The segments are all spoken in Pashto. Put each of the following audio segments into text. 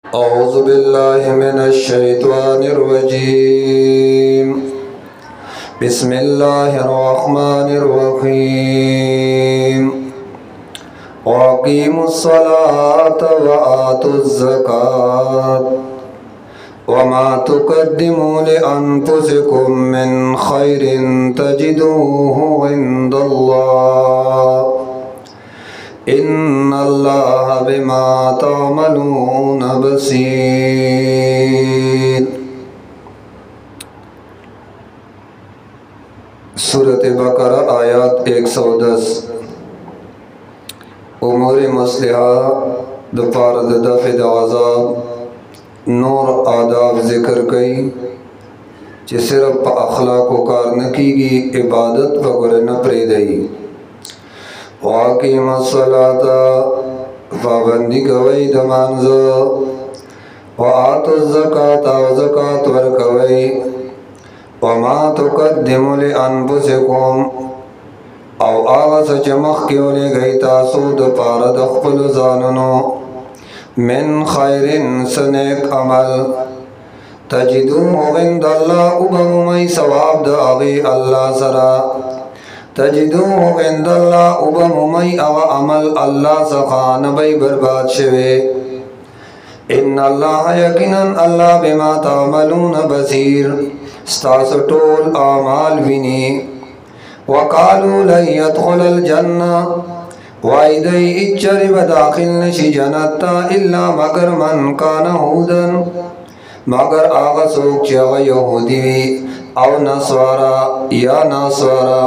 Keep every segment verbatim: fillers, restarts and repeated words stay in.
أعوذ بالله من الشيطان الرجيم بسم الله الرحمن الرحيم وأقيموا الصلاة وآتوا الزكاة وما تقدموا لأنفسكم من خير تجدوه عند الله إن الله بما تعملون بصير۔ सूरत बकरा आयत एक सौ दस। उमूर मसलिहा दफार दफ़ दवाज़ाब नूर आदाब ज़िक्र कई कि सिर्फ अखलाक कार न कीगी इबादत वगैरह न प्रेदई। वाक़ीम सलाता पाबंदी गवई दमानज़ व आतु ज़काता व ज़कात वर्कवई वमा तुक़द्दिमु लिअन्फुसिकुम औ आगा सच मख़्कियोले गई तासु दपार दख़्पल ज़ानुनो मिन खैरिन सनेक अमल तजिदूहु इंदल्लाह उबमुमई सवाब दागी अल्लाह सरा तजिदूहु इंदल्लाह उबमुमई अवा अमल अल्लाह सखान बई बर्बाद शवे। इन्नल्लाह यकीनन अल्लाह बिमा तामलून बसीर स्तास टोल आमाल विनी। वकालू लन यदखुलल जन्ना वाइदई इच्चरि बदाखिल नशी जनता इल्ला मगर मन कान हुदन मगर आगा सोच चगा यहूदी औ नस्वारा या नस्वारा।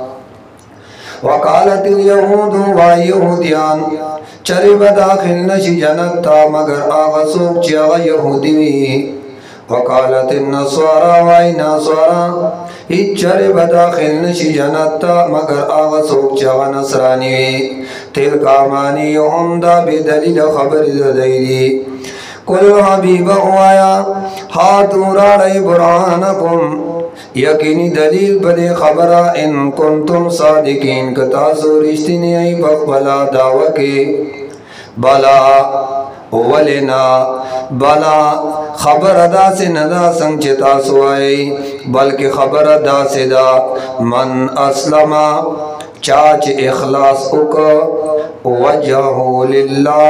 वकालतिल यहूदु व यहूदियान चरि बदाखिल नशी जनता मगर आगा सोच चगा यहूदी। वकालतिन नस्वारा व नस्वारा इच्चरे बदाखिल नशी जनता मगर आगा सोच चगा नसरानी। तिलका मानी युहम्दा बेदलील खबर ज़दैली कुल हबीब हुआया हाथू राड़े बुरहानकुम यकीनी दलील बदे खबरा इन कुंतुम सादिकीन कतासो रिश्तिनी आई बकबला दावा के बला वलेना बला खबर अदा से नदा संचिता सुआई बल्कि खबर अदा से दा मन अस्लमा चाच इखलास उक वजहु लिल्लाह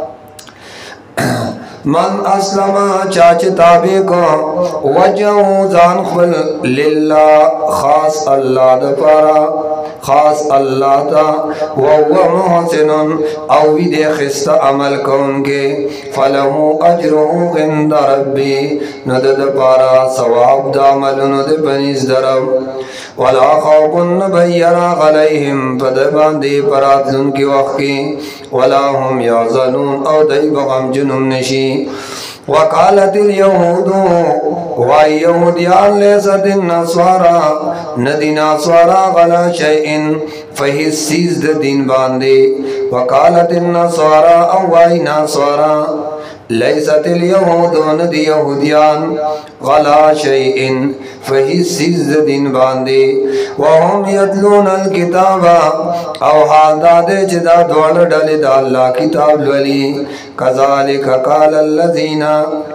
मन अस्लमा चाच ताबे को वजहु जान खुल लिल्लाह खास अल्लाह दपारा खास अल्लाह ता वहुवा मुहसिनुन औ विदे खिस्ता अमल कौनके फलहु अजरुहु इंद रब्बी नदद पारा सवाब दामलुन दे बनिस दरब वला खौफुन बैरा अलैहिम पदबांदे परातुन की वक्की वला हुम याज़नून औ दई बगम जुनुम नशी। वकालतिल यहूदु व यहूदियान लैसतिन नस्वारा नदी नस्वारा गला शैइन फहिस सीज द दिन बांदे। वकालतिन नस्वारा औ वाई नस्वारा लैसतिल यहूदु नदी यहूदियान गला शैइन फहिस सीज द दिन बांदे। वहुम यतलूनल किताबा औ हादादे चिदा द्वार डले दा अल्लाह किताब लली कज़ालिक कालल्लज़ीना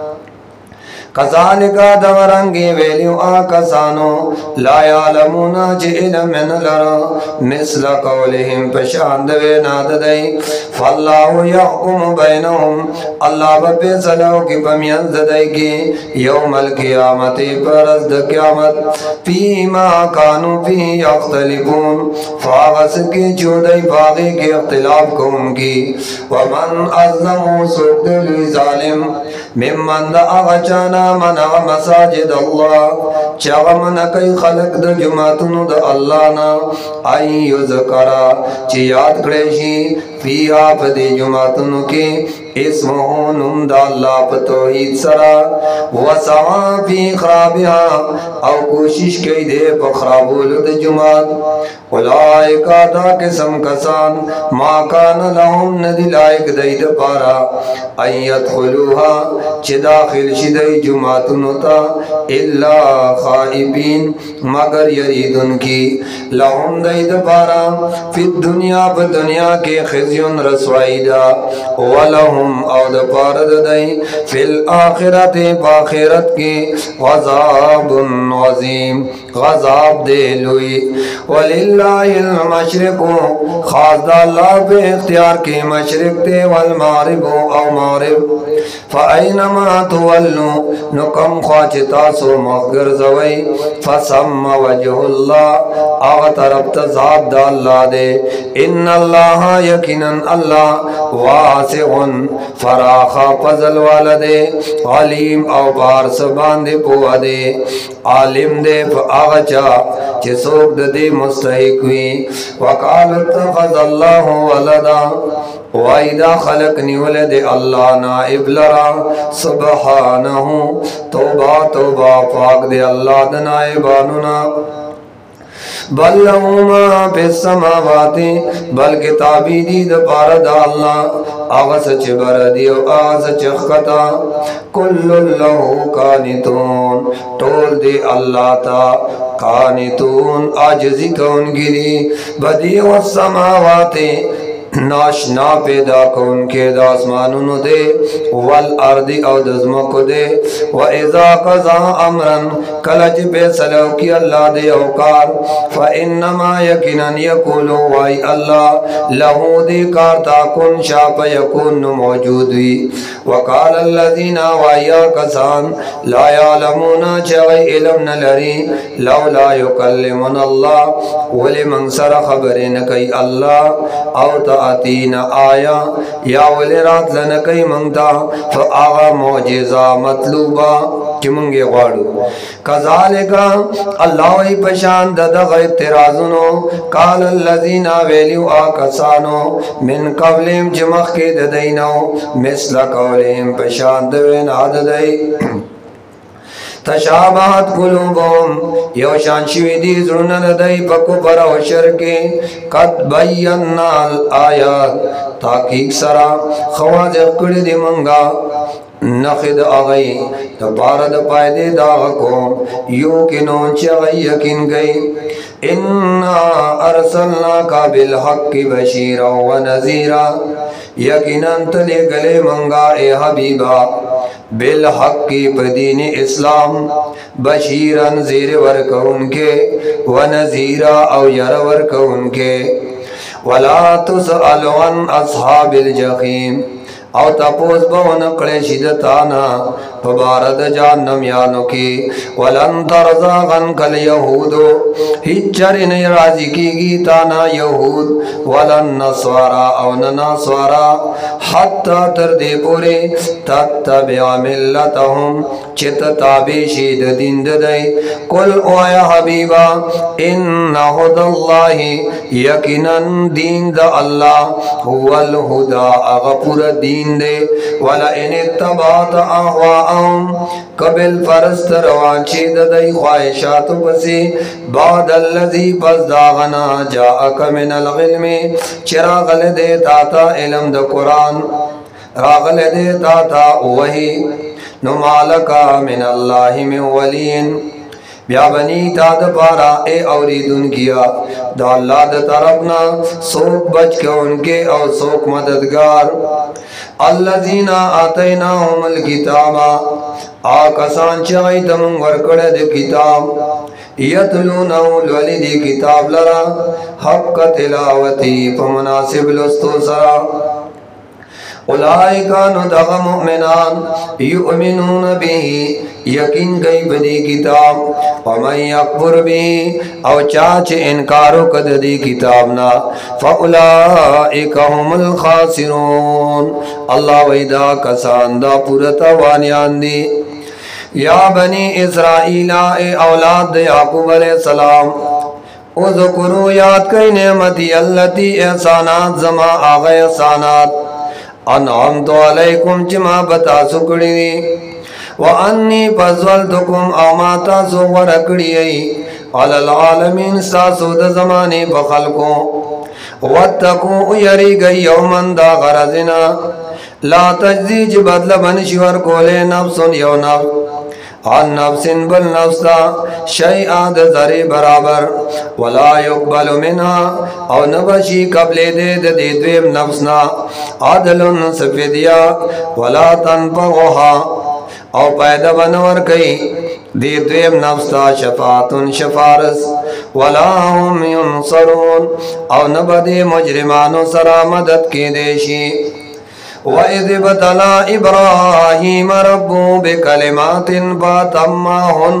कज़ालिका दवरंगे वेलियो आकसानो ला यालमूना जे इल्म न लरा मिस्ल कौलिहिम पशांद वे नाददई फल्लाहु यहकुमु बैनहुम अल्लाह बे सलाओ की बमियन जदई की यौमल क़ियामति परस द क़यामत फीमा कानू फी यख्तलिफून फागस की चौदई बागी के इख्तिलाफ को उनकी वमन अज़लमु सुद्दुल ज़ालिम मिम्मन दा अगचाना मना मसाजिद अल्लाह चागा मना कई खलक द जुमातुनु द अल्लाह ना आई युज़करा ची याद करेशी फी आप दे जुमातुनु के इसमहु नुम दा अल्लाह पतोहीद सरा वसवा फी खराबिहा औ कोशिश कई दे पखराबुल द जुमात उलाइका दा किस्म कसान मा कान लहुम नदी लायक दई द पारा अयत खुलूहा चे दाखिल शिदई जुमातुनुता इल्ला खाइबीन मगर यरीदुन की लहुम दई द पारा फिद दुनिया ब दुनिया के खिज़ خزیون رسوائیدا ولهم او د پارد دی فی الاخرت باخرت کی غضاب عظیم غضاب دے لوی وللہ المشرق خاص دا اللہ پہ اختیار کے مشرق تے والمغرب او مغرب فأینما تولو نکم خواچ تاسو مغر زوی فسم وجہ اللہ آغا طرف تزاد دا اللہ دے ان اللہ یقیناً اللہ واسع فراخا پزل والدے علیم او بارس باندے پوا دے عالم دے فآغا چا چه سوک دے مستحق ہوئی وقال اتخذ اللہ ولدا وَإِذَا خَلَقْنِي وَلَدِ اللَّهَ نائب لرا سبحانہو توبہ توبہ پاک دے اللہ دے نائبانونا بل لہو ما فی السماوات بل کتابی دی دا پارا دا اللہ آغا سچ بردی و آغا سچ خطا کل لہو کانتون ٹول دی اللہ تا کانتون آجزی کون گری بدی و السماوات ناشنا پیدا کون کے دا آسمانونو دے والارض او دزمکو دے وَإِذَا قَضَى أَمْرًا کلچ بے سلو کی اللہ دے اوکار فَإِنَّمَا يَقِنًا يَقُولُ وائی اللہ لہو دے کارتا کن شاپ یکون موجود ہوئی وقال الذین وائیا کسان لا یعلمون چغی علم نلری لولا یکلمن اللہ ولی منصر خبرین کئی اللہ او تا آتین آیا یا ولی رات لنکی منگتا فآغا معجزہ مطلوبہ کی منگی غاڑو کذالکا اللہ وی پشان ددغ اعتراضنو قال اللذین ویلیو آکسانو من قبلیم جمخ کے ددینو مثل قولیم پشان دوین عددئی تشابہت قلوبهم یوشان شوی دی زرنن دی پکو پر و شرکی قد بینا الآیات تاکیق سرا خواز اقڑ دی منگا نخد آغئی تبارد پائدے داغکو یو کنون چغی یقین گئی انا ارسلناکا بالحق بشیرا و نذیرا یقیناً تلے گلے منگا اے حبیبا بالحق پدین اسلام بشیرن زیر ورکون کے ونذیرا او یر ورکون کے ولا تسأل عن اصحاب الجحیم او تپوس بون قل شدتانا فبارد جانم یانو کی ولن ترزا غنک الیہودو ہچر نی رازی کی گی تانا یہود ولن نصوارا او ننصوارا حتی تردی پوری تتبع ملتهم چت تابی شید دین ددائی کل اویا حبیبا ان حد اللہ یقنن دین دا اللہ هو الہدا اغپور دین دے وَلَئِنِ اتَّبَعْتَ أَهْوَاءَهُمْ قبل فرست روان چید دائی خواہشات بسی بعد اللذی پس داغنا جاءک من العلم چراغ لدے تاتا علم دا قرآن راغ لدے تاتا وہی نمالکا من اللہ من ولین بیا بنی تا دا پارا اے اوریدن کیا دا اللہ دا طرفنا سوک بچ کے ان کے اور سوک مددگار الذین آتیناہم الکتابا آکسان چاہی تمن ورکڑ دے کتاب یتلونہو لولی دی کتاب لرا حق تلاوتی فمناسب لستو سرا اولائکانو دغ مؤمنان یؤمنون بھی یقین گئی بدی کتاب ومن یکفر بھی او چاچ انکارو کد دی کتابنا فاولائک هم الخاسرون اللہ ویدہ کسان دا پورتا وانیان دی یا بنی اسرائیل اے اولاد یعقوب علیہ السلام اذکرو یاد کئی نعمتی اللتی احسانات زما آغا احسانات انعمت علیکم چما بتا سکڑی دی وانی فضلتکم اوماتا سو ورکڑی ای علی العالمین ساسو دا زمانے بخلقوں واتقو یری گئی یومن دا غرزنا لا تجزی جی بدل بنشور کولے نفسن یو نفس और नफ्सिन बल नफ्सा शैआद ज़रे बराबर वला युक़बल मिन्हा और नबशी कबले दे दे द्वेम नफ्सना आदलुन सफिदिया वला तनफ़उहा और पैदा बनवर कई दे द्वेम नफ्सा शफातुन शफारस वला हुम युनसरून और नबदे मुजरिमानो सरा मदद के देशी वइज़ इब्तला इब्राहीम रब्बुहु बिकलिमातिन फअतम्माहुन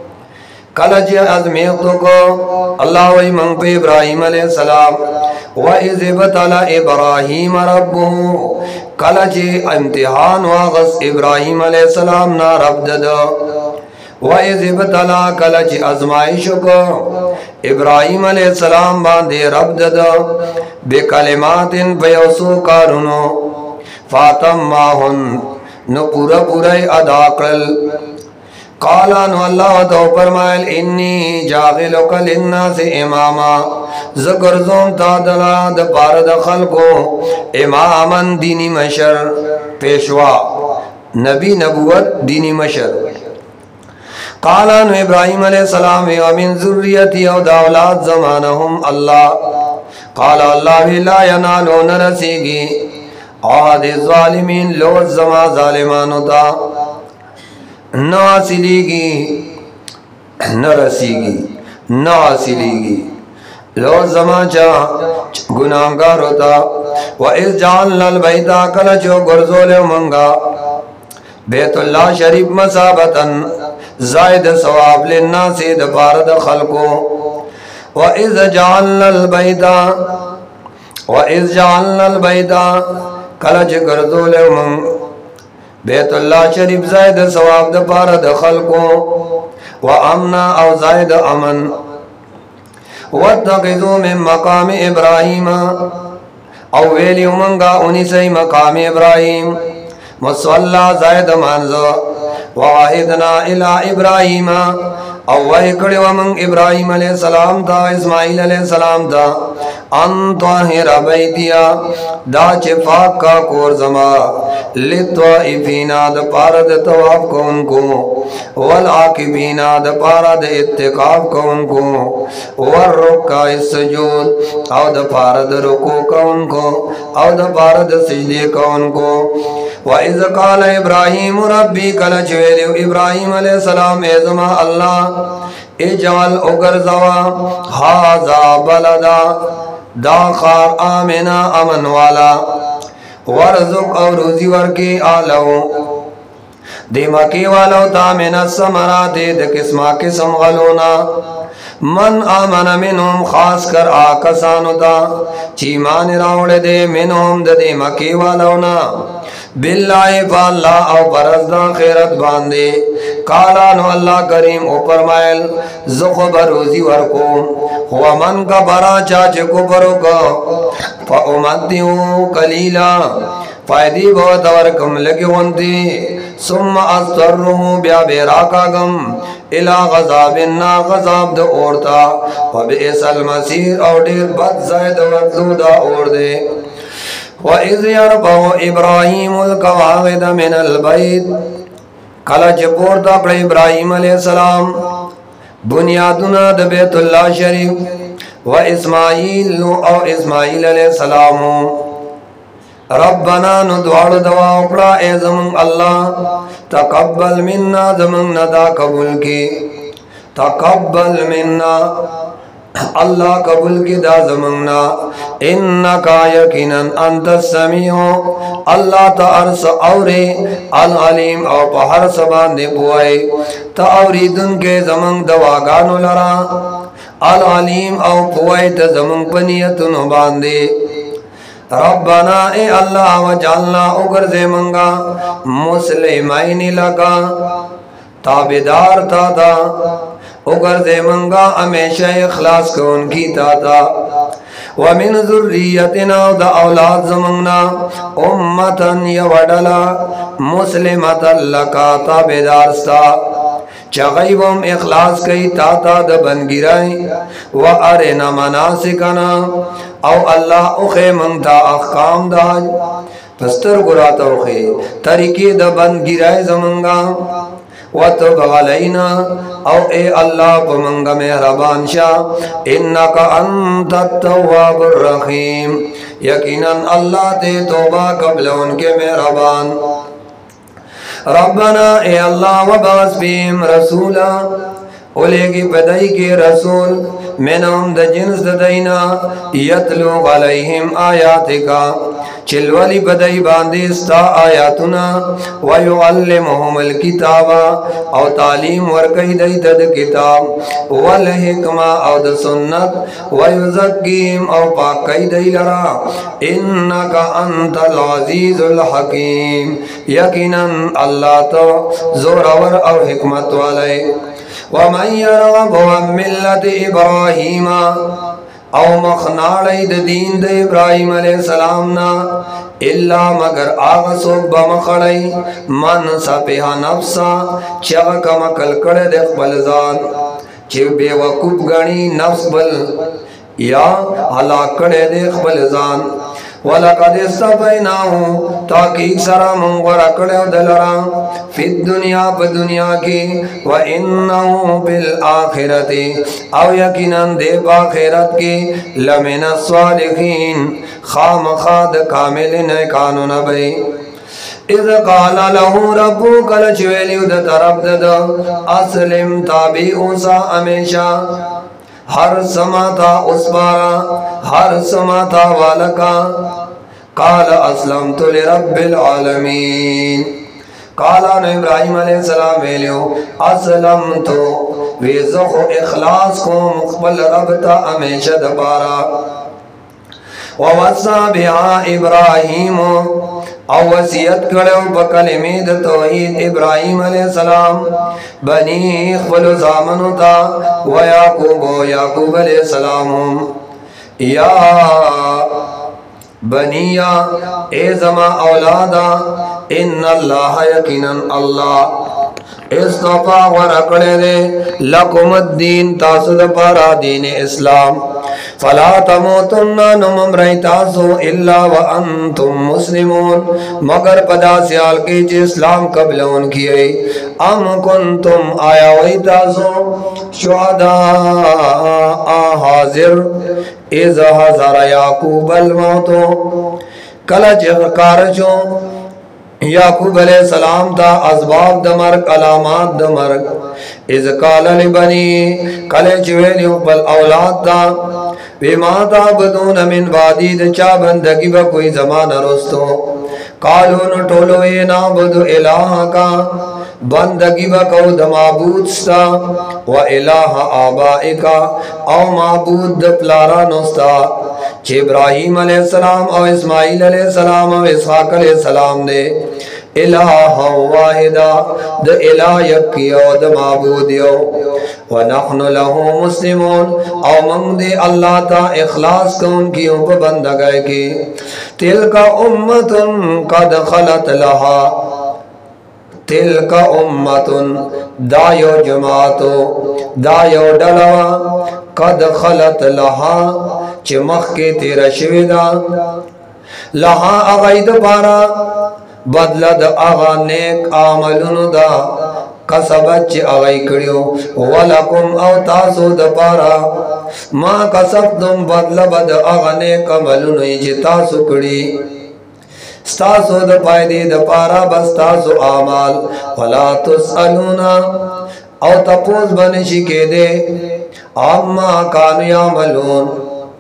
कलज अज़मीतुको अल्लाह वही मंग पे इब्राहीम अलैहिस्सलाम वइज़ इब्तला इब्राहीम रब्बुहु कलज इम्तिहान वागस इब्राहीम अलैहिस्सलाम ना रब ददो वइज़ इब्तला कलज आज़माइश को इब्राहीम अलैहिस्सलाम बांधे रब ददो बिकलिमातिन फयसु कारुनो फातम्माहुन न पूरा पूरा अदा कल काला नो अल्लाह तो फरमायल इन्नी जागिलुका लिन्नासि इमामा ज़गरज़ोम तादला द पार दखल को इमामन दीनी मशर पेशवा नबी नबुवत दीनी मशर काला नो इब्राहीम अलैहिस्सलाम व मिन ज़ुर्रियती औ औलाद ज़मानहुम अल्लाह काला अल्लाह ला यनालु न रसीगी आदे ज़ालिमीन लो ज़मा ज़ालिमान होता न हासिलेगी न रसीगी न हासिलेगी लो ज़मा चा गुनाहगार होता व इस जान लल बैता कल जो गुरज़ोले मंगा बैतुल्लाह शरीफ मसाबतन ज़ायद सवाब लेना से दपारद खलको व इस जान लल बैता व इस जान लल बैता कलज गर्दोले मंग बैतुल्लाह शरीफ ज़ायद सवाब द पार दखल को व अमना और ज़ायद अमन वत्तखिज़ू मिन मकाम इब्राहीम और वेली मंगा उन्हीं से मकाम इब्राहीम मुसल्ला ज़ायद मानज़ो वाहिदना इला इब्राहीम और वही कड़े वमंग इब्राहीम अलैहिस्सलाम था इस्माइल अलैहिस्सलाम था अंतहिरा बैतिया दा चिफाक का कोर जमा लित्वाइफीना द पारद तवाफ को उनको वल आकिबीना द पारद इत्तिकाफ को उनको वर रुक्का इस्सजूद और द पारद रुकू को उनको और द पारद सिजदे को उनको व इज़ क़ाल इब्राहीम रब्बी कल चवेल इब्राहीम अलैहिस्सलाम एज़मा अल्लाह इजअल उगरज़वा हाज़ा बलदा दाखार आमिना अमन वाला वरज़ुक और रोज़ी वर्की आलऊ दिमागी वालों तामिना समराते द किस्मा किस्म गलोना मन आमन मिनहुम खास कर आकसानुता चीमान रावड़ दे मिनहुम द दिमागी वालों ना बिल्लाहि फाल्ला और परज़दा खैरत बांधे काला नो अल्लाह करीम ऊपर मायल ज़ुख़बर रोज़ी वर्को हुआ मन का बरा चाचे को बरो का फ़उमत्तिहु कलीला फ़ायदी बहुत और कम लगे वंती सुम्मा अस्तरुहु ब्या बेरा का गम इला गज़ाबिन ना गज़ाब द ओरता व बिअसल मसीर और डेर बद ज़ायद वज़ूदा ओर दे व इज़ यरफ़उ इब्राहीमुल क़वाइद मिनल बैत कल जपोरता पड़े इब्राहीम अलैहिस्सलाम बुनियादुना द बैतुल्लाह शरीफ व इस्माईल और इस्माईल अलैहिस्सलाम रब्बना नु दुआड़ दवा उपड़ा ए ज़मंग अल्लाह तक़ब्बल मिन्ना ज़मंग नदा कबूल की तक़ब्बल मिन्ना अल्लाह कबूल की दा ज़मंगना इन्नका यकीनन अंतस समीउ अल्लाह तारस औरे अल अलीम और पहर सबान दे बुआए ताउरीदुन के ज़मंग दवा गानो लरा अल अलीम और बुआए त ज़मंग पनियतुन बांधे रब्बना ए अल्लाह वजअलना उगर जे मंगा मुस्लिमाइन लगा ताबेदार था था उगर जे मंगा हमेशा इखलास को उनकी ताता व मिन ज़ुर्रियतिना द औलाद ज़मंगना उम्मतन यवडला मुस्लिमतन लका ताबेदार सा चगैबम इखलास कई ताता द बन गिराई व अरे न मनासिकना औ अल्लाह उखे मंगता अहकाम दाज पस्तर गुराता उखे तरीके द बन गिराए ज़मंगा वतुब अलैना औ ए अल्लाह पमंग मेहरबान शाह इन्नका अंतत तव्वाबुर रहीम यकीनन अल्लाह ते तौबा कबल उनके मेहरबान। रब्बना ए अल्लाह वबास फीहिम रसूला ओलेगी पदई के रसूल मेनम द जिन्स दईना यतलु अलैहिम आयातिका चिलवली पदई बांदिस्ता आयातुना वयुअल्लिमुहुमुल किताबा औ तालीम वरकई दई दद किताब वल हिकमा औ द सुन्नत वयुज़क्कीम औ पाकई दई लरा इन्नका अंतल अज़ीज़ुल हकीम यकीनन अल्लाह तो जोरावर और हिकमत वाले। वमन यरग़ब अन मिल्लत इब्राहीम औ मखनाड़ई द दीन द इब्राहीम अलैहिस्सलाम ना इल्ला मगर आग सोक बमखड़ई मन सपिहा नफ्सा चग कम कलकड़ दे बलजान चे बेवकूफ गणी नफ्स बल या हलाकड़े दे बलजान। वलक़द इस्तफ़ैनाहु ताकि सरा मुंगरा कड़े दलरा फिद दुनिया ब दुनिया की व इन्नहु बिल आखिरति औ यकीनन दे आखिरत की लमिन स्वालिहीन खाम खाद कामिल ने कानून बई। इज़ क़ाला लहू रब्बु कल चवेलियु द तरफ दद अस्लिम ताबी उसा हमेशा हर समाता उस बारा हर समाता वालका काल असलम तो लिरब्बिल आलमीन। काला ने इब्राहिम अलैहिस्सलाम वेलियो असलम तो वेज़ो इखलास को मुक़बल रबता हमेशा दबारा। ववस्सा बिहा इब्राहिम और वसीयत करो बकलिमे द तौहीद इब्राहिम अलैहिस्सलाम बनी खलु ज़ामनुता व याकूब याकूब अलैहिस्सलाम या बनिया ए जमा औलादा इन्नल्लाह यकीनन अल्लाह इस्तफा व रकड़े दे लकुमुद्दीन तासुद पारा दीन इस्लाम फला तमूतुन्ना नुमरई तासु इल्ला व अंतुम मुस्लिमून मगर पदा सियाल के इस्लाम कबल उनकी अम कुंतुम आया वही तासु शुहदा हाजिर इज़ हज़र याकूब अल मौतो कल कारजो याकूब अलैहिस्सलाम ता असबाब दमर्क अलामात दमर्क इज़ काला लिबनी कले चवेली बल औलाद ता बिमा ताबदून मिन बादी द चा बंदगी ब कोई ज़माना रोस्तो कालो न टोलो ये नाबुदु इलाहा का बंदगी ब कौ द माबूद सा व इलाहा आबाइका औ माबूद द प्लारा नोस्ता चे इब्राहिम अलैहिस्सलाम और इस्माइल अलैहिस्सलाम और इसहाक अलैहिस्सलाम ने इलाहा वाहिदा द इलाह यकियो द माबूदियो व नहनु लहु मुस्लिमून और मंग दे अल्लाह ता इखलास कौन की उप बंदगाई की तिलका उम्मतुन कद खलत लहा तिलका उम्मतुन दायो जमातो दायो डलवा कद खलत लहा चिमख के तेरा शिविदा लहा अगैद पारा बदलद आगा नेक आमलुन दा कसबच अगै कड़ियो वलकुम अव तासु द पारा मा कसबतुम बदल बद आगा नेक आमलुन जे तासु कड़ी स्तासु द पायदे द पारा बस तासु आमाल वला तुसअलूना अव तपोज बनशी के दे अम्मा कानु यामलून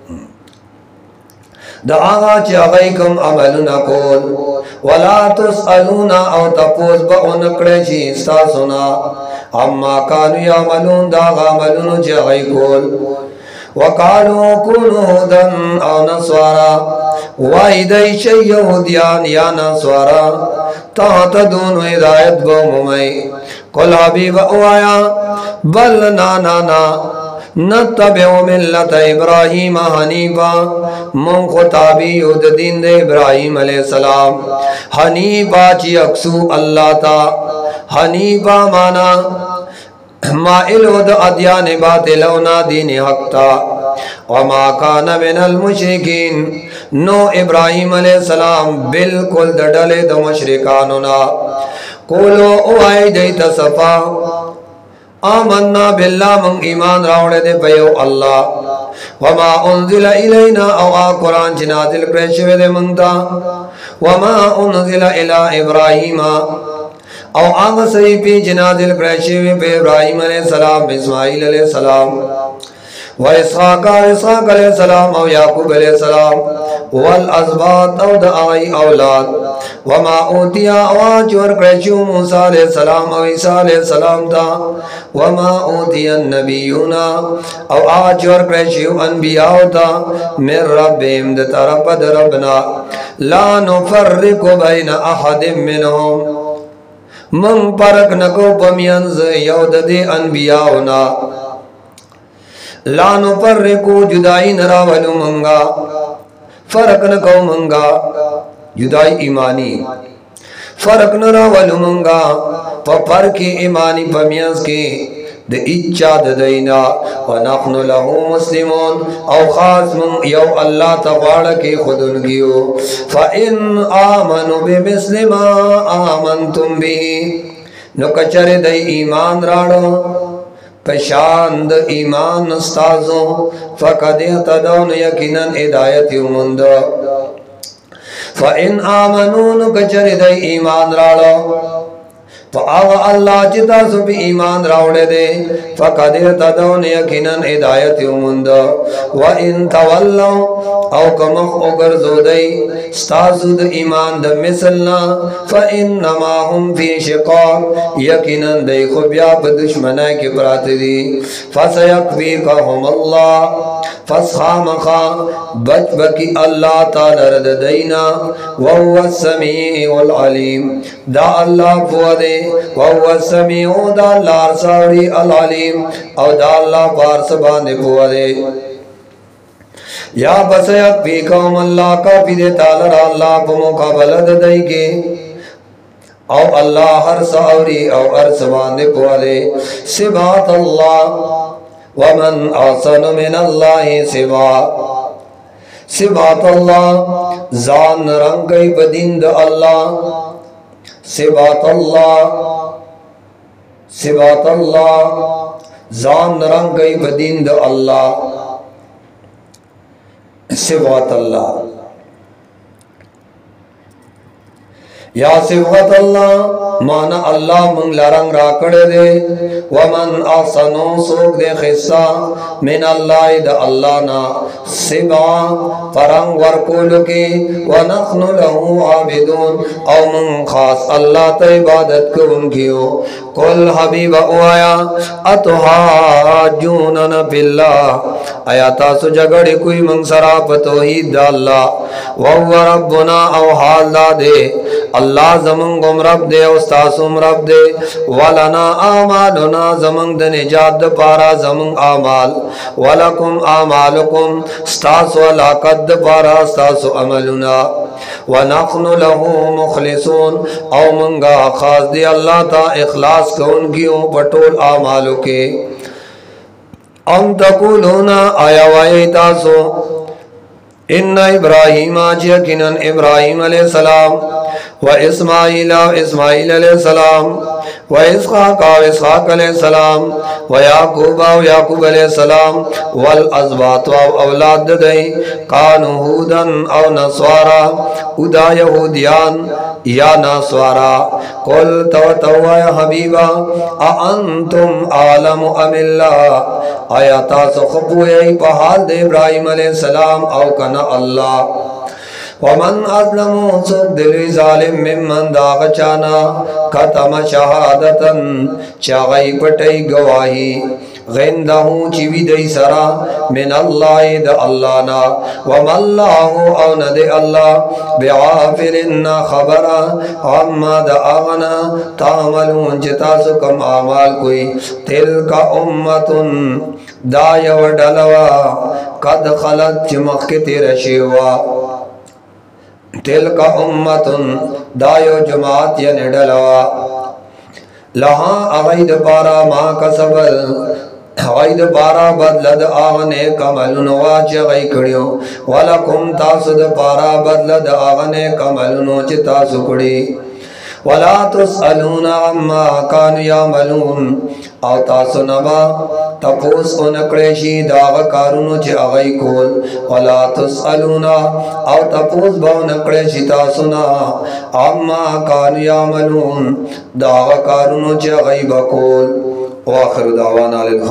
दागा चागैकम अमलुना कोल वला तुसअलूना औ तपोज ब उनकड़े जी सासुना अम्मा कानु यामलून दागा अमलुन चागै कोल वकालू कुनु हुदन औ नस्वारा वाइदै यहूदियान या नस्वारा तहतदून हिदायत ब मुमै कुल हबीब आया बल ना ना ना नत्तबिउ मिल्लत इब्राहीम हनीफा मुंखताबी युद दीन दे इब्राहीम अलैहिस्सलाम हनीफा ची अक्सू अल्लाह ता हनीफा माना माइल उद अदियान बातिलौना दीन हक़ता वमा कान मिनल मुशरिकीन नो इब्राहीम अलैहिस्सलाम बिल्कुल डले द मुशरिकानुना कोलो ओआई दैत सफा आमन्ना बिल्ला मंग ईमान रावड़े दे पयो अल्लाह वमा उन्जिला इलैना औआ कुरान जिनादिल क्रेशवे दे मंगता वमा उन्जिला इला इब्राहीमा औ आग सही पी जिनादिल क्रेशवे पे इब्राहीम अलैहिस्सलाम इस्माइल अलैहिस्सलाम व इसहाक इसहाक अलैहिस्सलाम औ याकूब अलैहिस्सलाम वल अज़बात औ दआई औलाद वमा ऊतिया आवाज और क्रेशु मूसा अलैहिस्सलाम औ ईसा अलैहिस्सलाम ता वमा ऊतिया नबियुना औ आज और क्रेशु अनबिया ता मिर रब्बिहिम द तरफ रबना ला नुफर्रिकु बैन अहदिम मिनहुम मंग परक नको पमियंज यौद दे अनबिया होना लानो पर रेको जुदाई नरा वनु मंगा फरक न कौ मंगा जुदाई ईमानी फरक नरा वनु मंगा पर के ईमानी पमियंस के द इच्छा ददैना व नखनु लहु मुस्लिमून औ खास मंग यौ अल्लाह तबाड़ के खुदन गियो फ इन आमनु बिमिस्लिमा आमनतुम बिही नो कचरे दई ईमान राड़ो पशांद ईमान उस्ताजों फ़कद इहतदौन यकीनन हिदायत युमुंद फ़इन आमनून कचरे दई ईमान राड़ो फ़आव अल्लाह चिता सुबी ईमान रावड़े दे फ़कद इहतदौन यकीनन हिदायत युमुंद व इन तवल्लौ औ कमख उगर जोदई स्ताजुद ईमान द मिसलना फ़इन्नमा हुम फी शिक़ाक़ यकीनन दई खुबिया दुश्मना के प्रातरी फ़सयक्फ़ीकहुम अल्लाह फ़सखामखा बच बकी अल्लाह ताला रद दैना व हुवा समीउल अलीम दा अल्लाह फुआदे व हुवा समीउ दा अल्लाह सारी अल अलीम और दा अल्लाह पारस बांधे फुआदे या बसयक भी कौम अल्लाह का फिदे तालर अल्लाह को मुकाबला दई के औ अल्लाह हर सावरी औ अर्स बांधे फुआदे सिबात अल्लाह वमन आसन मिन अल्लाह सिवा सिबात अल्लाह जान रंग गई बदिंद अल्लाह सिबात अल्लाह सिबात अल्लाह जान रंग गई बदिंद अल्लाह सिबात अल्लाह या सिबत अल्लाह माना अल्लाह मंग लरंग राकड़े दे वमन आसनो सोक दे खिस्सा मिन अल्लाह द अल्लाह ना सिबा परंग वरकुल के व नखनु लहु आबिदून औ मंग खास अल्लाह त इबादत को उनकियो कुल हबीब आया अतहाजून बिल्लाह आयाता सु जगड़े कोई मंग सराप तौहीद द अल्लाह व हुवा रब्बुना औ हाल दा दे अल्लाह जमंग गुम रब दे उस्तासुम रब दे वलना आमालुना जमंग द निजात पारा जमंग आमाल वलकुम आमालुकुम स्तास वला कद पारा स्तासु अमलुना व नखनु लहु मुखलिसून औ मंगा खास दे अल्लाह ता इखलास कौन कियो पटोल आमालु के अम तकुलूना आया वाये तासो इन्ना इब्राहीम आज यकीनन इब्राहीम अलैहिस्सलाम व इस्माइल इस्माइल अलैहिस्सलाम व इसहाक इसहाक अलैहिस्सलाम व याकूब याकूब अलैहिस्सलाम वल अज़बात व औलाद दई कानू हुदन औ नस्वारा उदा यहूदियान या नस्वारा कुल तव तवा हबीबा अ अंतुम आलम अमिल्लाह आया तासु खबुए पहाल दे इब्राहीम अलैहिस्सलाम औ कना अल्लाह वमन अज़लमु सुक दिली जालिम मिम्मन दाग चाना खतम शहादतन चागई पटई गवाही गिंदहू चिवी दई सरा मिन अल्लाह द अल्लाह ना वमल्लाहु औ न दे अल्लाह बिआफिलिन ना खबरा अम्मा द आगना तामलून जिता सुकम आमाल कोई तिलका उम्मतुन दाय व डलवा कद खलत चमक के तेरा शेवा तिल का उम्मतुन दायो जमात या निडलवा लहा अगैद पारा माँ का सबल अगैद पारा बदलद आगने कमल नवाच गई कड़ियो वाला कुम तासुद पारा बदलद आगने कमल नोच तासुकड़ी वला तुसअलून अम्मा कानू यामलून और तासो नबा तपोस उनकड़ेशी दाग कारुनो चे अगई कोल वला तुसअलून और तपोस बा उनकड़ेशी तासुना अम्मा कानू यामलून दाग कारुनो चे अगई बकोल। वाखिर दावाना।